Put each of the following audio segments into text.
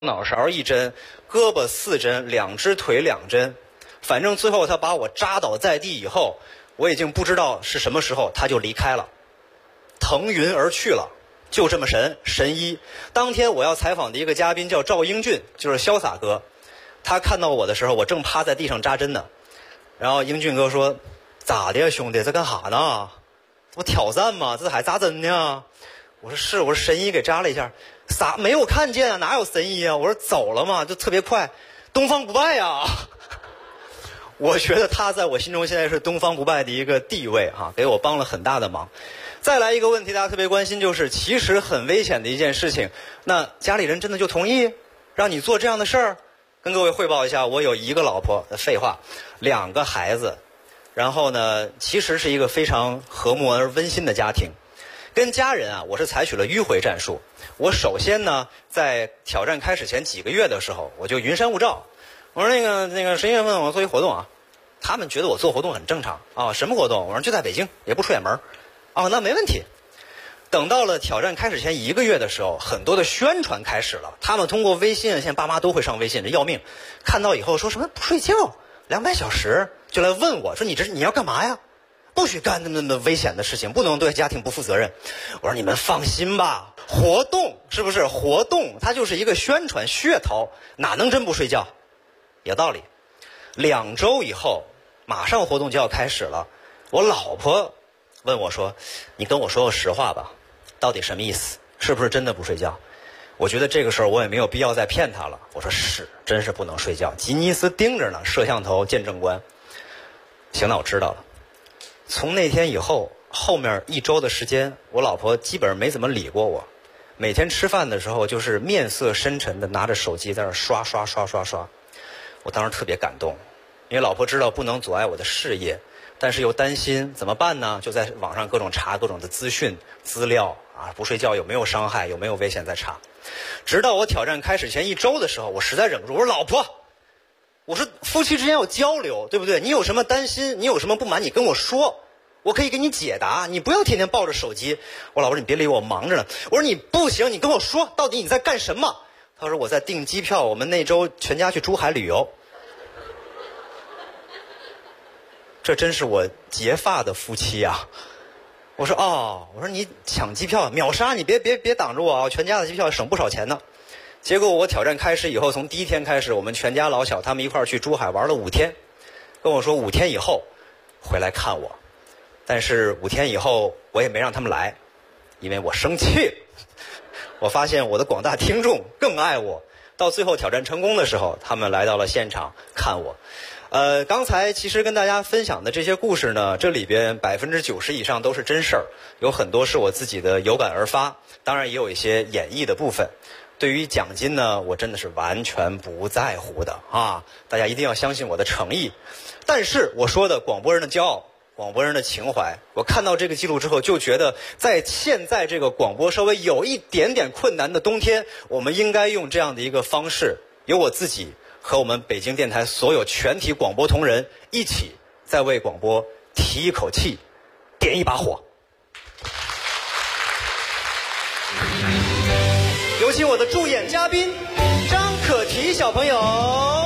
脑勺1针，胳膊4针，2只腿2针，反正最后他把我扎倒在地以后，我已经不知道是什么时候他就离开了，腾云而去了，就这么神医。当天我要采访的一个嘉宾叫赵英俊，就是潇洒哥，他看到我的时候，我正趴在地上扎针呢，然后英俊哥说：“咋的呀，兄弟，在干啥呢？我挑战吗？这还扎针呢？”我说是，我说神医给扎了一下，啥没有看见啊？哪有神医啊？我说走了嘛，就特别快，东方不败呀。我觉得他在我心中现在是东方不败的一个地位哈，给我帮了很大的忙。再来一个问题，大家特别关心，就是其实很危险的一件事情，那家里人真的就同意让你做这样的事儿？跟各位汇报一下，我有1个老婆，废话，2个孩子，然后呢，其实是一个非常和睦而温馨的家庭。跟家人啊，我是采取了迂回战术。我首先呢，在挑战开始前几个月的时候，我就云山雾罩。我说那个11月份我做一活动啊，他们觉得我做活动很正常啊。什么活动？我说就在北京，也不出远门。啊，那没问题。等到了挑战开始前1个月的时候，很多的宣传开始了。他们通过微信，现在爸妈都会上微信，这要命。看到以后说什么不睡觉200小时，就来问我说你要干嘛呀？不许干那么危险的事情，不能对家庭不负责任。我说你们放心吧，活动是不是活动？它就是一个宣传噱头，哪能真不睡觉？有道理。2周以后，马上活动就要开始了。我老婆问我说：“你跟我说个实话吧，到底什么意思？是不是真的不睡觉？”我觉得这个时候我也没有必要再骗她了。我说是，真是不能睡觉。吉尼斯盯着呢，摄像头见证官。行，那我知道了。从那天以后，后面1周的时间，我老婆基本上没怎么理过我。每天吃饭的时候，就是面色深沉的拿着手机在那刷。我当时特别感动，因为老婆知道不能阻碍我的事业，但是又担心怎么办呢？就在网上各种查各种的资讯资料啊，不睡觉有没有伤害，有没有危险在查。直到我挑战开始前1周的时候，我实在忍不住，我说老婆，我说夫妻之间要交流，对不对？你有什么担心，你有什么不满，你跟我说，我可以给你解答，你不要天天抱着手机。我老婆，你别理我，忙着呢。我说你不行，你跟我说，到底你在干什么？他说我在订机票，我们那周全家去珠海旅游。这真是我结发的夫妻啊！我说哦，我说你抢机票秒杀，你别挡着我啊！全家的机票省不少钱呢。结果我挑战开始以后，从第1天开始，我们全家老小他们一块儿去珠海玩了5天，跟我说5天以后回来看我。但是5天以后我也没让他们来，因为我生气。我发现我的广大听众更爱我。到最后挑战成功的时候，他们来到了现场看我。刚才其实跟大家分享的这些故事呢，这里边90%以上都是真事儿，有很多是我自己的有感而发，当然也有一些演绎的部分。对于奖金呢，我真的是完全不在乎的啊！大家一定要相信我的诚意。但是我说的广播人的骄傲，广播人的情怀，我看到这个记录之后，就觉得在现在这个广播稍微有一点点困难的冬天，我们应该用这样的一个方式，由我自己和我们北京电台所有全体广播同仁一起，再为广播提一口气，点一把火。有请我的助演嘉宾张可提小朋友。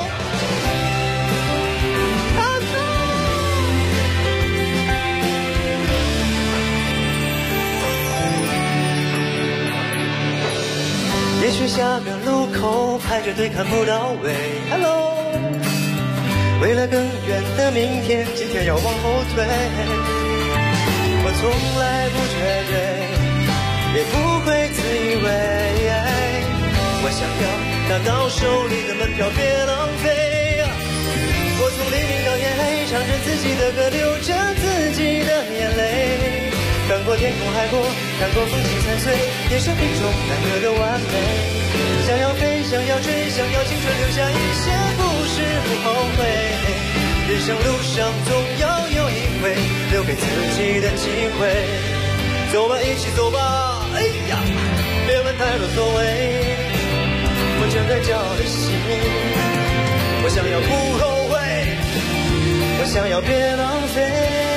也许下个路口排着队看不到尾 Hello， 为了更远的明天，今天要往后退。我从来不绝对，也不会自以为，我想要拿到手里的门票别浪费。我从黎明到夜黑，唱着自己的歌，流着自己的眼泪。看过天空海阔，看过风景残碎，也是一种难得的完美。想要飞，想要追，想要青春留下一些故事不后悔。人生路上总要有一回留给自己的机会。走吧，一起走吧，哎呀，别问太多所谓，我正在骄傲的心，我想要不后悔，我想要别浪费。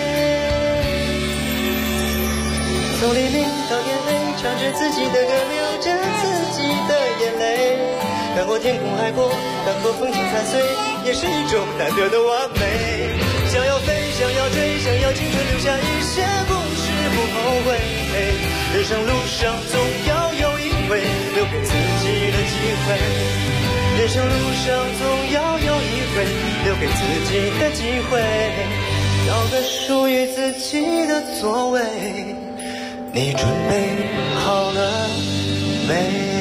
从黎明到夜黑，唱着自己的歌，流着自己的眼泪。看过天空海阔，看过风景残碎，也是一种难得的完美。想要飞，想要追，想要青春留下一些故事不后悔。人生路上总要有一回留给自己的机会，人生路上总要有一回留给自己的机会，找个属于自己的座位。你准备好了没？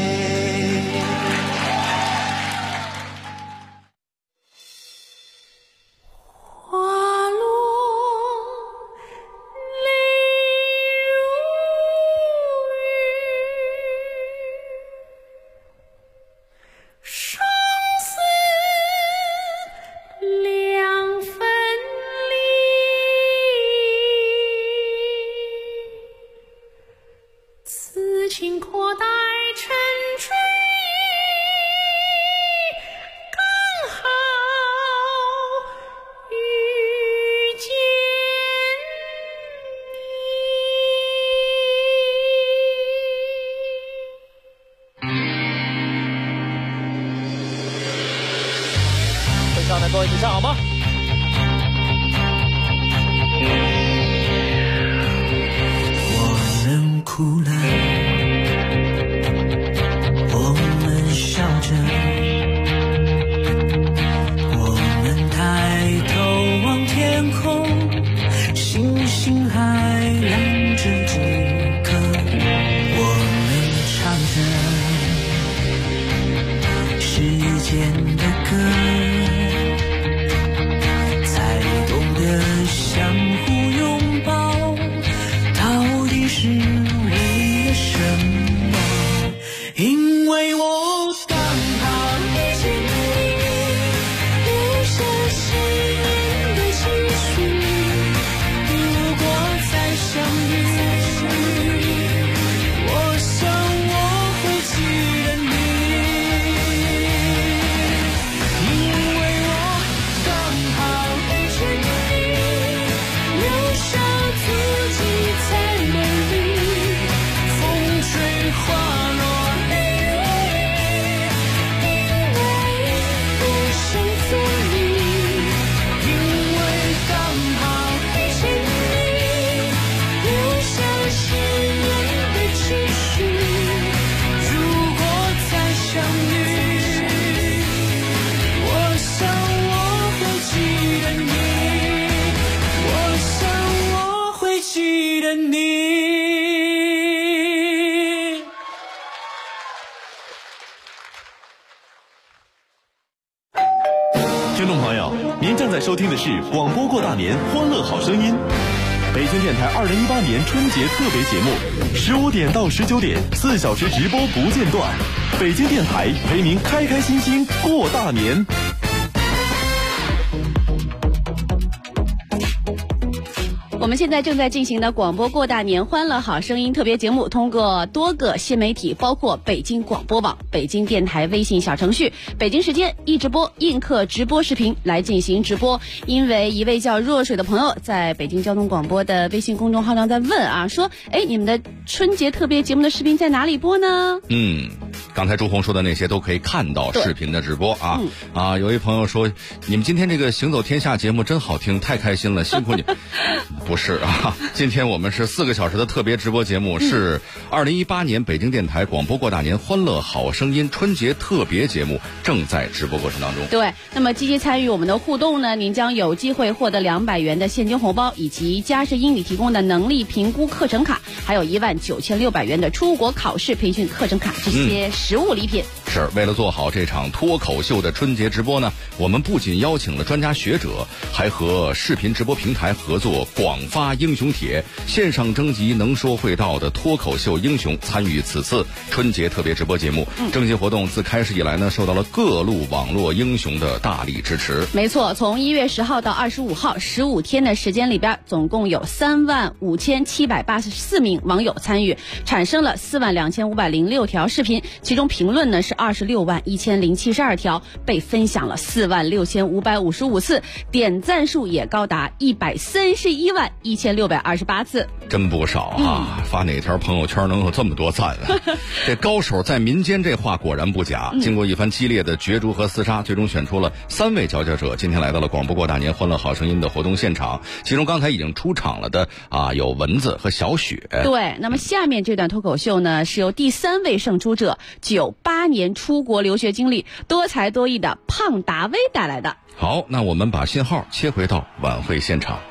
各位，你唱好吗？ 我们哭了，我们笑着，我们抬头望天空，星星还亮着几颗，我们唱着时间的歌，相互拥抱，到底是为了什么？因为我刚好遇见你，留下誓言的期许。如果再相遇，我想我会记得你，因为我刚好遇见你。 听众朋友，您正在收听的是广播过大年欢乐好声音，北京电台2018年春节特别节目，15点到19点4小时直播不间断，北京电台陪您开开心心过大年。 我们现在正在进行的广播过大年欢乐好声音特别节目，通过多个新媒体，包括北京广播网、北京电台微信小程序、北京时间一直播、映客直播视频来进行直播。因为一位叫若水的朋友在北京交通广播的微信公众号上在问啊，说你们的春节特别节目的视频在哪里播呢？ 刚才朱红说的那些都可以看到视频的直播啊。有一朋友说，你们今天这个行走天下节目真好听，太开心了，辛苦你。不是啊，今天我们是4个小时的特别直播节目，是2018年北京电台广播过大年欢乐好声音春节特别节目，正在直播过程当中。 对，那么积极参与我们的互动呢，您将有机会获得200元的现金红包，以及嘉实英语提供的能力评估课程卡，还有19600元的出国考试培训课程卡，这些实物礼品。 是为了做好这场脱口秀的春节直播呢，我们不仅邀请了专家学者，还和视频直播平台合作广发英雄帖，线上征集能说会道的脱口秀英雄参与此次春节特别直播节目。征集活动自开始以来呢，受到了各路网络英雄的大力支持。 没错，从1月10号到25号15天的时间里边，总共有35784名网友参与，产生了42506条视频其中评论呢是261072条，被分享了46555次，点赞数也高达1311628次， 真不少啊！发哪条朋友圈能有这么多赞啊？这高手在民间，这话果然不假。经过一番激烈的角逐和厮杀，最终选出了3位佼佼者。今天来到了广播过大年欢乐好声音的活动现场，其中刚才已经出场了的有蚊子和小雪。 对，那么下面这段脱口秀呢，是由第3位胜出者98年出国留学经历、多才多艺的胖达威带来的。 好，那我们把信号切回到晚会现场。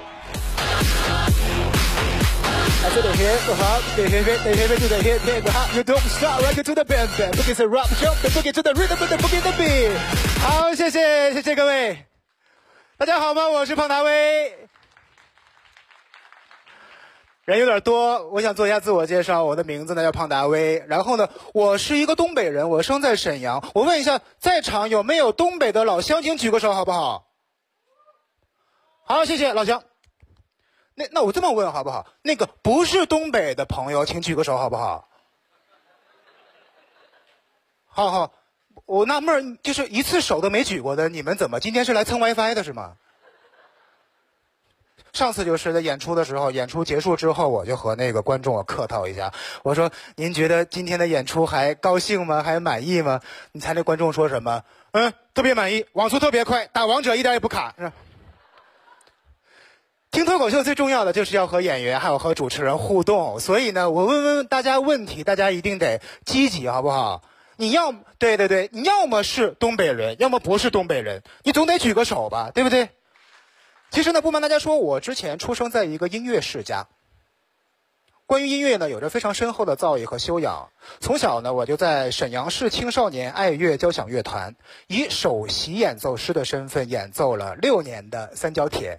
I do the hip hop, the hip to the hip hop. You don't stop, right to the bam bam. Boogie to rock, jump, boogie to the rhythm, boogie to the beat. 好，谢谢各位，大家好吗？我是胖达威。人有点多，我想做一下自我介绍。我的名字呢叫胖达威，然后呢，我是一个东北人，我生在沈阳。我问一下，在场有没有东北的老乡，请举个手好不好？好，谢谢老乡。那我这么问好不好？那个不是东北的朋友，请举个手好不好？好，我纳闷，就是一次手都没举过的，你们怎么今天是来蹭 WiFi 的是吗？上次就是在演出的时候，演出结束之后，我就和那个观众客套一下，我说：“您觉得今天的演出还高兴吗？还满意吗？”你猜那观众说什么？特别满意，网速特别快，打王者一点也不卡，是吧？听脱口秀最重要的就是要和演员还有和主持人互动，所以呢，我问大家问题，大家一定得积极，好不好？你对，你要么是东北人，要么不是东北人，你总得举个手吧，对不对？其实呢，不瞒大家说，我之前出生在一个音乐世家，关于音乐呢，有着非常深厚的造诣和修养。从小呢，我就在沈阳市青少年爱乐交响乐团，以首席演奏师的身份演奏了6年的三角铁。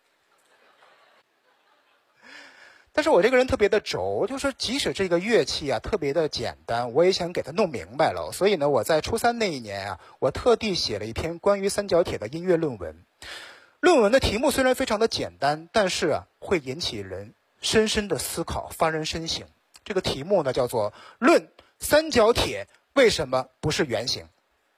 但是我这个人特别的轴，就是即使这个乐器特别的简单，我也想给它弄明白了。所以呢，我在初3那一年我特地写了一篇关于三角铁的音乐论文。论文的题目虽然非常的简单，但是会引起人深深的思考，发人深省。这个题目呢叫做《论三角铁为什么不是圆形》。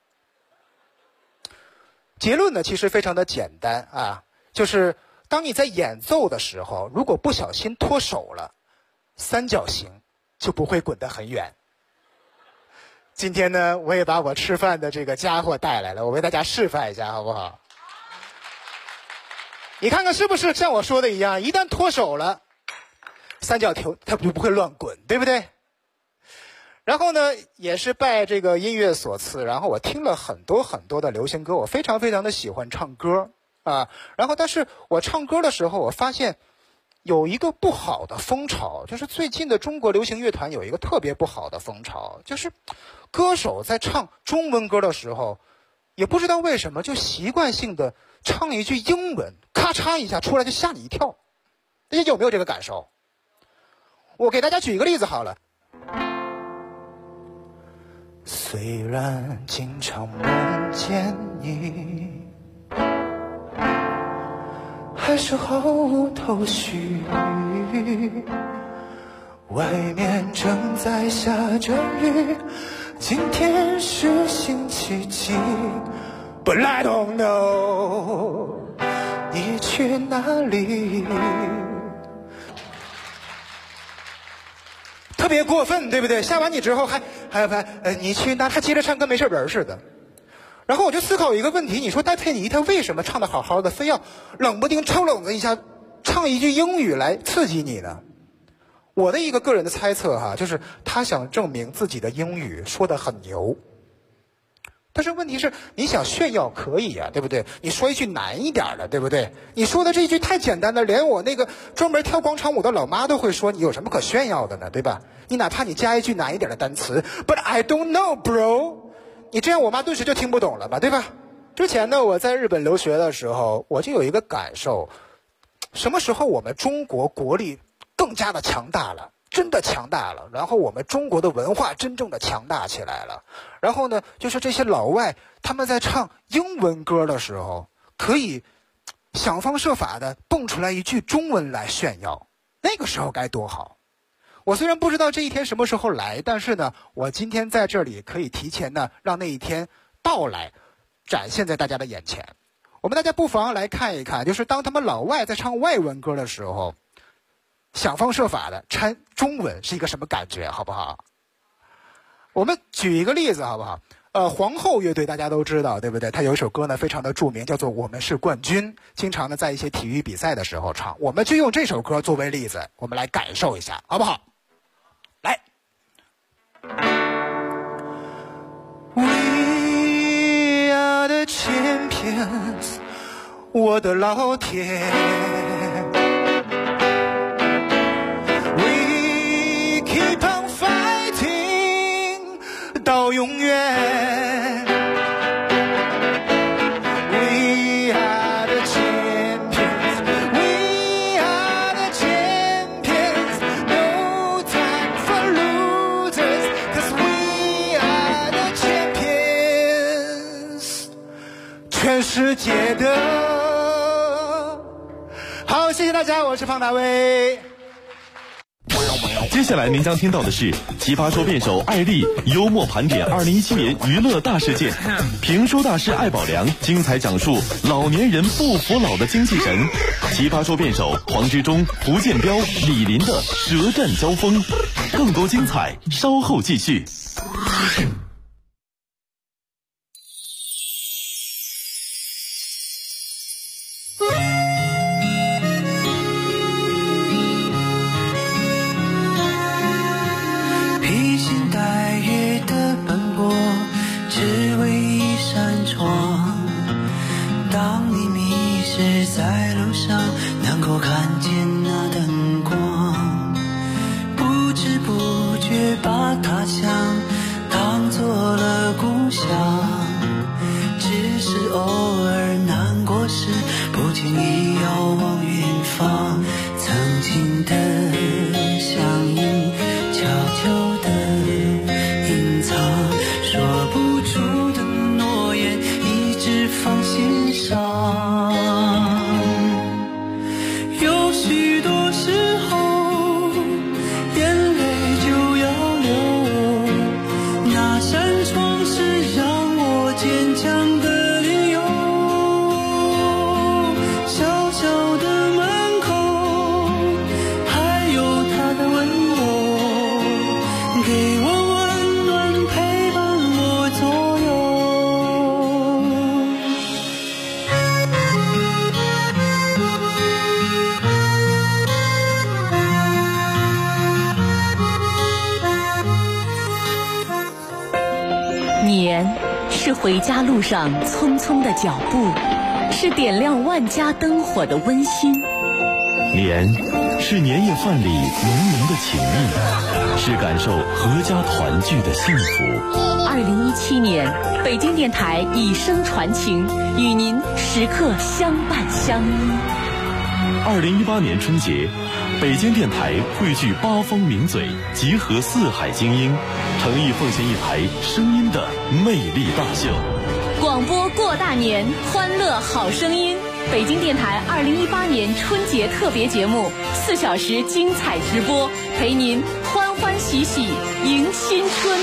结论呢其实非常的简单就是当你在演奏的时候，如果不小心脱手了，三角形就不会滚得很远。今天呢，我也把我吃饭的这个家伙带来了，我为大家示范一下，好不好？你看看是不是像我说的一样，一旦脱手了，三角球它就不会乱滚，对不对？然后呢，也是拜这个音乐所赐，然后我听了很多很多的流行歌，我非常非常的喜欢唱歌然后但是我唱歌的时候，我发现有一个不好的风潮，就是最近的中国流行乐团有一个特别不好的风潮，就是歌手在唱中文歌的时候，也不知道为什么就习惯性的唱一句英文，咔嚓一下出来就吓你一跳。大家有没有这个感受？我给大家举一个例子好了。虽然经常梦见你，还是毫无头绪，外面正在下着雨，今天是星期几 But I don't know 你去哪里，特别过分，对不对？吓完你之后还你去哪，他接着唱跟没事人似的。然后我就思考一个问题，你说戴佩妮她为什么唱得好好的，非要冷不丁抽冷子一下唱一句英语来刺激你呢？我的一个个人的猜测就是他想证明自己的英语说得很牛。但是问题是，你想炫耀可以对不对？你说一句难一点的，对不对？你说的这一句太简单了，连我那个专门跳广场舞的老妈都会说，你有什么可炫耀的呢，对吧？你哪怕你加一句难一点的单词 But I don't know bro， 你这样我妈顿时就听不懂了吧，对吧？之前呢，我在日本留学的时候，我就有一个感受，什么时候我们中国国力更加的强大了，真的强大了，然后我们中国的文化真正的强大起来了。然后呢，就是这些老外他们在唱英文歌的时候，可以想方设法的蹦出来一句中文来炫耀，那个时候该多好。 我虽然不知道这一天什么时候来，但是呢，我今天在这里可以提前呢让那一天到来，展现在大家的眼前。我们大家不妨来看一看，就是当他们老外在唱外文歌的时候，想方设法的掺中文是一个什么感觉，好不好？我们举一个例子好不好？皇后乐队大家都知道，对不对？他有一首歌呢非常的著名，叫做《我们是冠军》，经常呢在一些体育比赛的时候唱。我们就用这首歌作为例子，我们来感受一下，好不好？来。We are the champions， 我的老天。We keep on fighting， 到永远。We are the champions， We are the champions， No time for losers， 'cause we are the champions， 全世界的。好，谢谢大家，我是方大卫。 接下来您将听到的是奇葩说辩手艾丽幽默盘点2017年娱乐大事件，评书大师艾宝良精彩讲述老年人不服老的精气神，奇葩说辩手黄志忠、胡建彪、李林的舌战交锋，更多精彩稍后继续。 披星戴月的奔波，只为一扇窗。当你迷失在路上，能够看见那灯光，不知不觉把他乡当作了故乡。只是偶尔难过时，不经意遥望远方，曾经的相依悄悄地隐藏，说不出的诺言一直放心上。有许多时候眼泪就要流，那扇窗是让我坚强的理由。小小的门口还有他的温柔，给我温暖陪伴我左右。年是回家路上匆匆的脚步，是点亮万家灯火的温馨。 年是年夜饭里浓浓的情谊，是感受阖家团聚的幸福。 2017年，北京电台以声传情，与您时刻相伴相依。 2018年春节，北京电台汇聚八方名嘴，集合四海精英，诚意奉献一台声音的魅力大秀。 广播过大年，欢乐好声音。北京电台2018年春节特别节目，4小时精彩直播，陪您欢欢喜喜迎新春。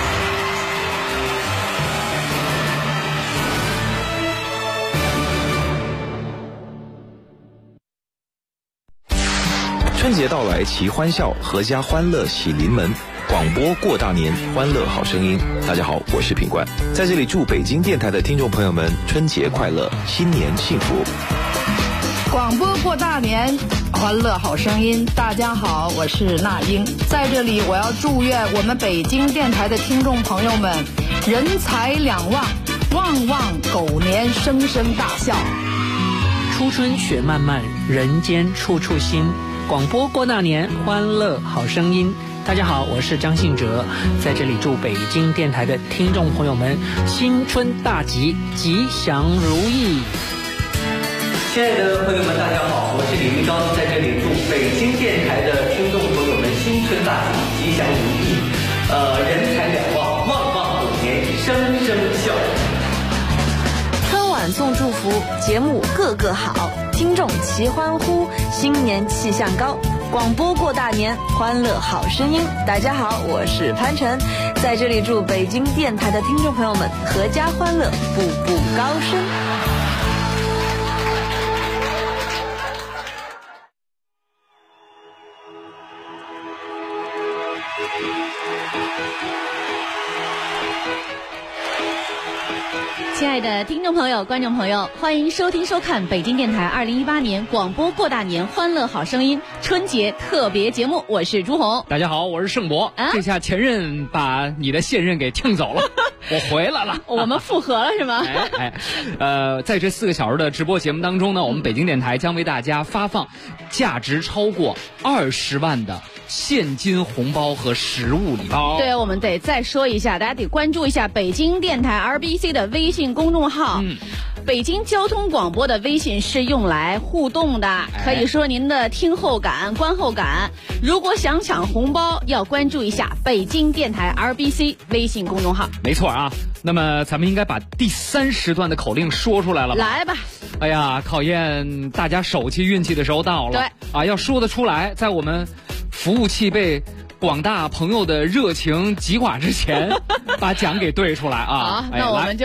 春节到来齐欢笑，阖家欢乐喜临门。广播过大年，欢乐好声音。大家好，我是品冠，在这里祝北京电台的听众朋友们春节快乐，新年幸福。 广播过大年，欢乐好声音。大家好，我是那英，在这里我要祝愿我们北京电台的听众朋友们人财两旺，旺旺狗年，声声大笑。 初春雪漫漫，人间处处新。广播过大年，欢乐好声音。大家好，我是张信哲，在这里祝北京电台的听众朋友们新春大吉，吉祥如意。 亲爱的朋友们，大家好，我是李玉刚，在这里祝北京电台的听众朋友们新春大吉，吉祥如意，人财两旺，旺旺虎年，声声笑。 春晚送祝福，节目个个好，听众齐欢呼，新年气象高。 广播过大年，欢乐好声音。大家好，我是潘晨，在这里祝北京电台的听众朋友们阖家欢乐，步步高升。 亲爱的听众朋友、观众朋友，欢迎收听收看北京电台2018年广播过大年欢乐好声音春节特别节目，我是朱红。 大家好，我是盛博。这下前任把你的现任给听走了，我回来了。 我们复合了是吗？ 在这4个小时的直播节目当中呢，我们北京电台将为大家发放价值超过20万的现金红包和实物礼包。 对，我们得再说一下，大家得关注一下北京电台 RBC 的微信公众号。北京交通广播的微信是用来互动的，可以说您的听后感、观后感。如果想抢红包，要关注一下北京电台 RBC 微信公众号。 没错啊，那么咱们应该把第3时段的口令说出来了吧？ 来吧。 哎呀，考验大家手气运气的时候到了。 对啊，要说得出来，在我们服务器被广大朋友的热情击垮之前，把奖给对出来啊！ 好，那我们就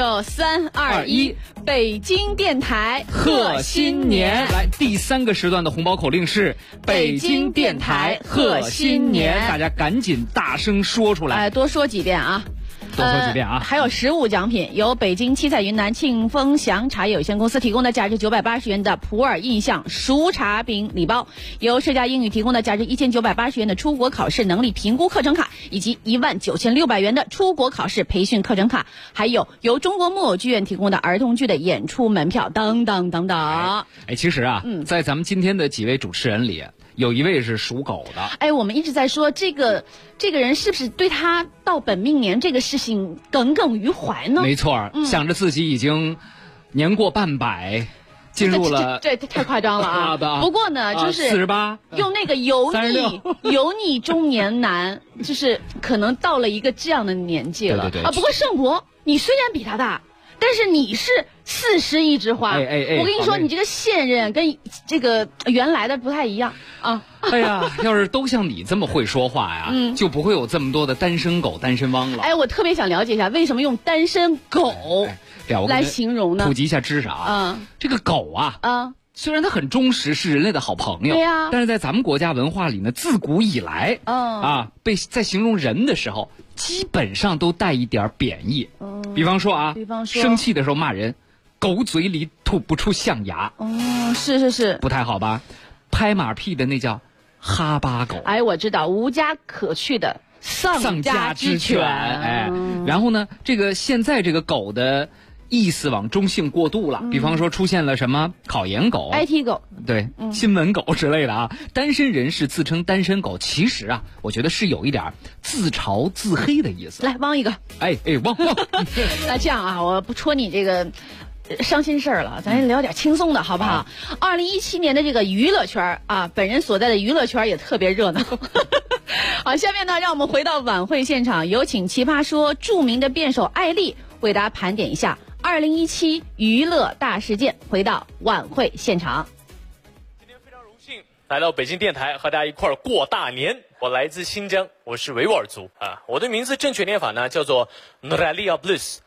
3、2、1，北京电台贺新年！来，第3个时段的红包口令是北京电台贺新年，大家赶紧大声说出来， 多说几遍啊！ 多说几遍啊！ 还有实物奖品，由北京七彩云南庆丰祥茶叶有限公司提供的价值980元的普洱印象熟茶饼礼包，由社家英语提供的价值1980元的出国考试能力评估课程卡，以及19600元的出国考试培训课程卡，还有由中国木偶剧院提供的儿童剧的演出门票等等等等。 其实啊，在咱们今天的几位主持人里，有一位是属狗的。 我们一直在说这个人是不是对他到本命年这个事情耿耿于怀呢？ 没错，想着自己已经年过半百，进入了这太夸张了啊！不过呢，就是 48， 用那个油腻中年男，就是可能到了一个这样的年纪了。 对。 不过盛博，你虽然比他大，但是你是40一枝花。我跟你说，你这个现任跟这个原来的不太一样啊。 哎呀，要是都像你这么会说话呀，就不会有这么多的单身狗、单身汪了。 我特别想了解一下，为什么用单身狗来形容呢？ 普及一下知识啊。这个狗啊，虽然它很忠实，是人类的好朋友， 对呀， 但是在咱们国家文化里呢，自古以来，被在形容人的时候，基本上都带一点贬义。比方说生气的时候骂人，狗嘴里吐不出象牙。 是， 不太好吧？拍马屁的那叫哈巴狗。 我知道，无家可去的丧家之犬。 然后呢，现在这个狗的意思往中性过渡了，比方说出现了什么考研狗、 IT 狗， 对，新闻狗之类的啊。单身人士自称单身狗，其实啊，我觉得是有一点自嘲自黑的意思。 来，汪一个。 汪。 那这样啊，我不戳你这个伤心事儿了，咱聊点轻松的好不好？2017年的这个娱乐圈啊，本人所在的娱乐圈也特别热闹。好，下面呢，让我们回到晚会现场，有请奇葩说著名的辩手艾丽为大家盘点一下2017娱乐大事件。回到晚会现场， 今天非常荣幸来到北京电台和大家一块儿过大年。我来自新疆，我是维吾尔族啊。我的名字正确念法呢叫做 Nuralia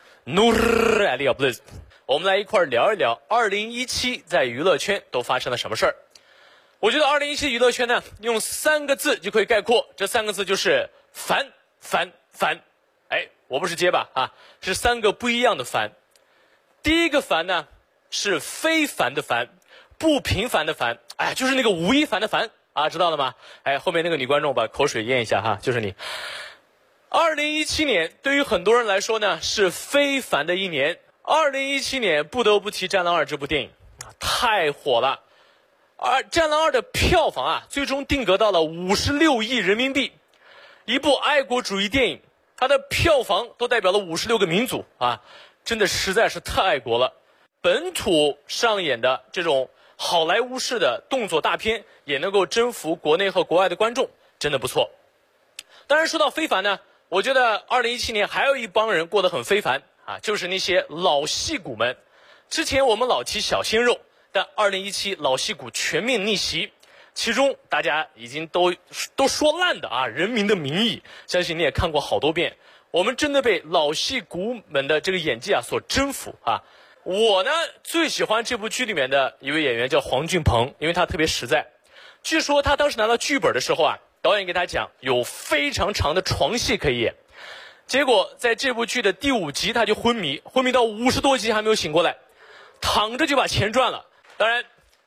Bliss。我们来一块聊一聊2017在娱乐圈都发生了什么事儿。我觉得2017娱乐圈呢，用3个字就可以概括，这3个字就是烦。我不是结巴啊，是3个不一样的烦。第一个烦呢，是非凡的烦，不平凡的烦，就是那个吴亦凡的凡啊，知道了吗？后面那个女观众把口水咽一下哈，就是你。2017年对于很多人来说呢，是非凡的一年。2017年不得不提《战狼2》这部电影，太火了。而《战狼2》的票房最终定格到了56亿人民币。一部爱国主义电影，它的票房都代表了56个民族真的实在是太爱国了。本土上演的这种好莱坞式的动作大片，也能够征服国内和国外的观众，真的不错。当然说到非凡呢，我觉得2017年还有一帮人过得很非凡就是那些老戏骨们。之前我们老提小鲜肉，但2017老戏骨全面逆袭。 其中大家已经都说烂的啊，《人民的名义》，相信你也看过好多遍。我们真的被老戏骨们的这个演技啊所征服啊！我呢最喜欢这部剧里面的一位演员叫黄俊鹏，因为他特别实在。据说他当时拿到剧本的时候啊，导演给他讲有非常长的床戏可以演，结果在这部剧的第5集他就昏迷到50多集还没有醒过来，躺着就把钱赚了。当然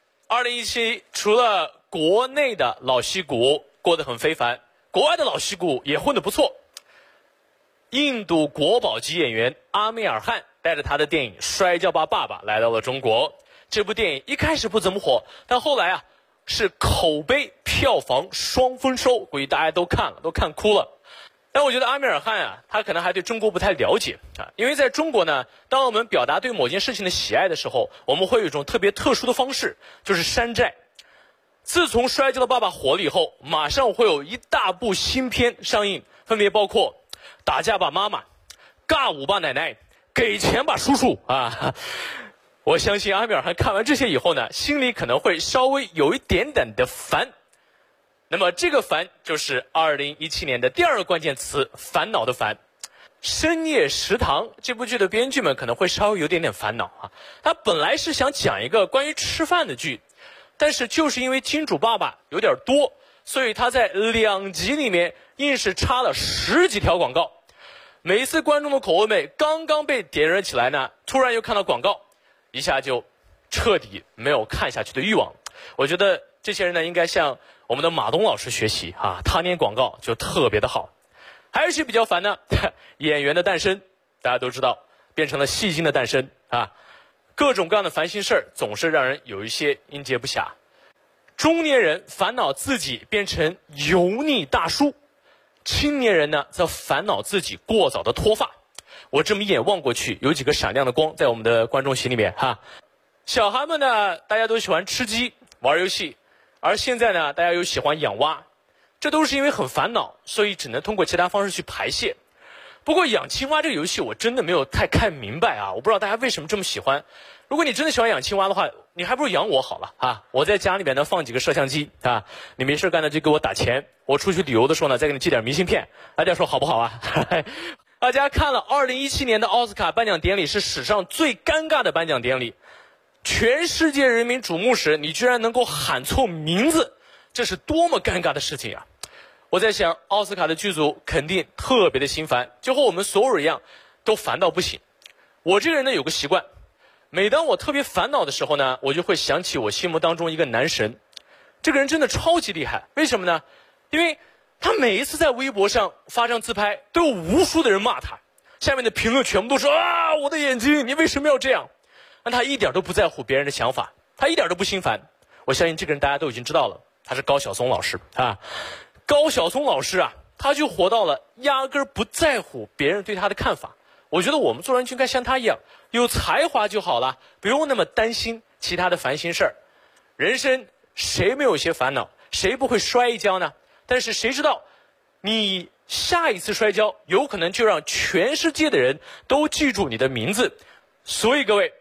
，2017除了国内的老戏骨过得很非凡，国外的老戏骨也混得不错。印度国宝级演员阿米尔汗带着他的电影《摔跤吧，爸爸》来到了中国。这部电影一开始不怎么火，但后来啊是口碑票房双丰收，估计大家都看了，都看哭了。但我觉得阿米尔汗啊，他可能还对中国不太了解啊，因为在中国呢，当我们表达对某件事情的喜爱的时候，我们会有一种特别特殊的方式，就是山寨。自从《摔跤的爸爸》火了以后，马上会有一大部新片上映，分别包括打架吧妈妈、尬舞吧奶奶、给钱吧叔叔啊！我相信阿米尔汗看完这些以后呢，心里可能会稍微有一点点的烦。那么这个烦就是2017年的第2个关键词，烦恼的烦。深夜食堂这部剧的编剧们可能会稍微有点烦恼啊，他本来是想讲一个关于吃饭的剧，但是就是因为金主爸爸有点多，所以他在2集里面硬是插了10几条广告。每一次观众的口味刚刚被点燃起来呢，突然又看到广告，一下就彻底没有看下去的欲望。我觉得这些人呢，应该向我们的马东老师学习啊，他念广告就特别的好。还有一些比较烦呢，演员的诞生，大家都知道，变成了戏精的诞生啊，各种各样的烦心事儿，总是让人有一些应接不暇。中年人烦恼自己变成油腻大叔，青年人呢则烦恼自己过早的脱发。我这么一眼望过去，有几个闪亮的光在我们的观众席里面哈。小孩们呢，大家都喜欢吃鸡、玩游戏，而现在呢，大家又喜欢养蛙，这都是因为很烦恼，所以只能通过其他方式去排泄。不过养青蛙这个游戏我真的没有太看明白啊，我不知道大家为什么这么喜欢。如果你真的喜欢养青蛙的话，你还不如养我好了啊！我在家里面呢放几个摄像机啊，你没事干呢就给我打钱，我出去旅游的时候呢再给你寄点明信片，大家说好不好啊？大家看了2017年的奥斯卡颁奖典礼，是史上最尴尬的颁奖典礼，全世界人民瞩目时，你居然能够喊错名字，这是多么尴尬的事情啊！我在想，奥斯卡的剧组肯定特别的心烦，就和我们所有人一样，都烦到不行。我这个人呢有个习惯，每当我特别烦恼的时候呢，我就会想起我心目当中一个男神。这个人真的超级厉害，为什么呢？因为他每一次在微博上发张自拍，都有无数的人骂他，下面的评论全部都说啊，我的眼睛，你为什么要这样？但他一点都不在乎别人的想法，他一点都不心烦。我相信这个人大家都已经知道了，他是高晓松老师啊。高晓松老师啊，他就活到了压根儿不在乎别人对他的看法。我觉得我们做人就应该像他一样，有才华就好了，不用那么担心其他的烦心事儿。人生谁没有些烦恼，谁不会摔一跤呢？但是谁知道你下一次摔跤有可能就让全世界的人都记住你的名字。所以各位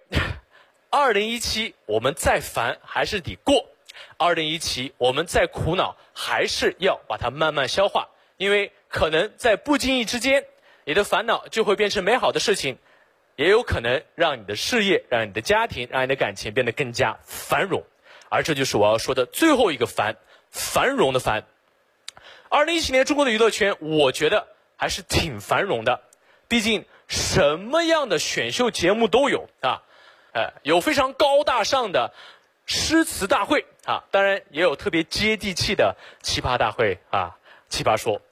，2017我们再烦还是得过，2017我们再苦恼还是要把它慢慢消化，因为可能在不经意之间，你的烦恼就会变成美好的事情，也有可能让你的事业、让你的家庭、让你的感情变得更加繁荣。而这就是我要说的最后一个烦，繁荣的繁。2017年中国的娱乐圈，我觉得还是挺繁荣的，毕竟什么样的选秀节目都有啊，有非常高大上的诗词大会啊，当然也有特别接地气的奇葩大会啊，奇葩说。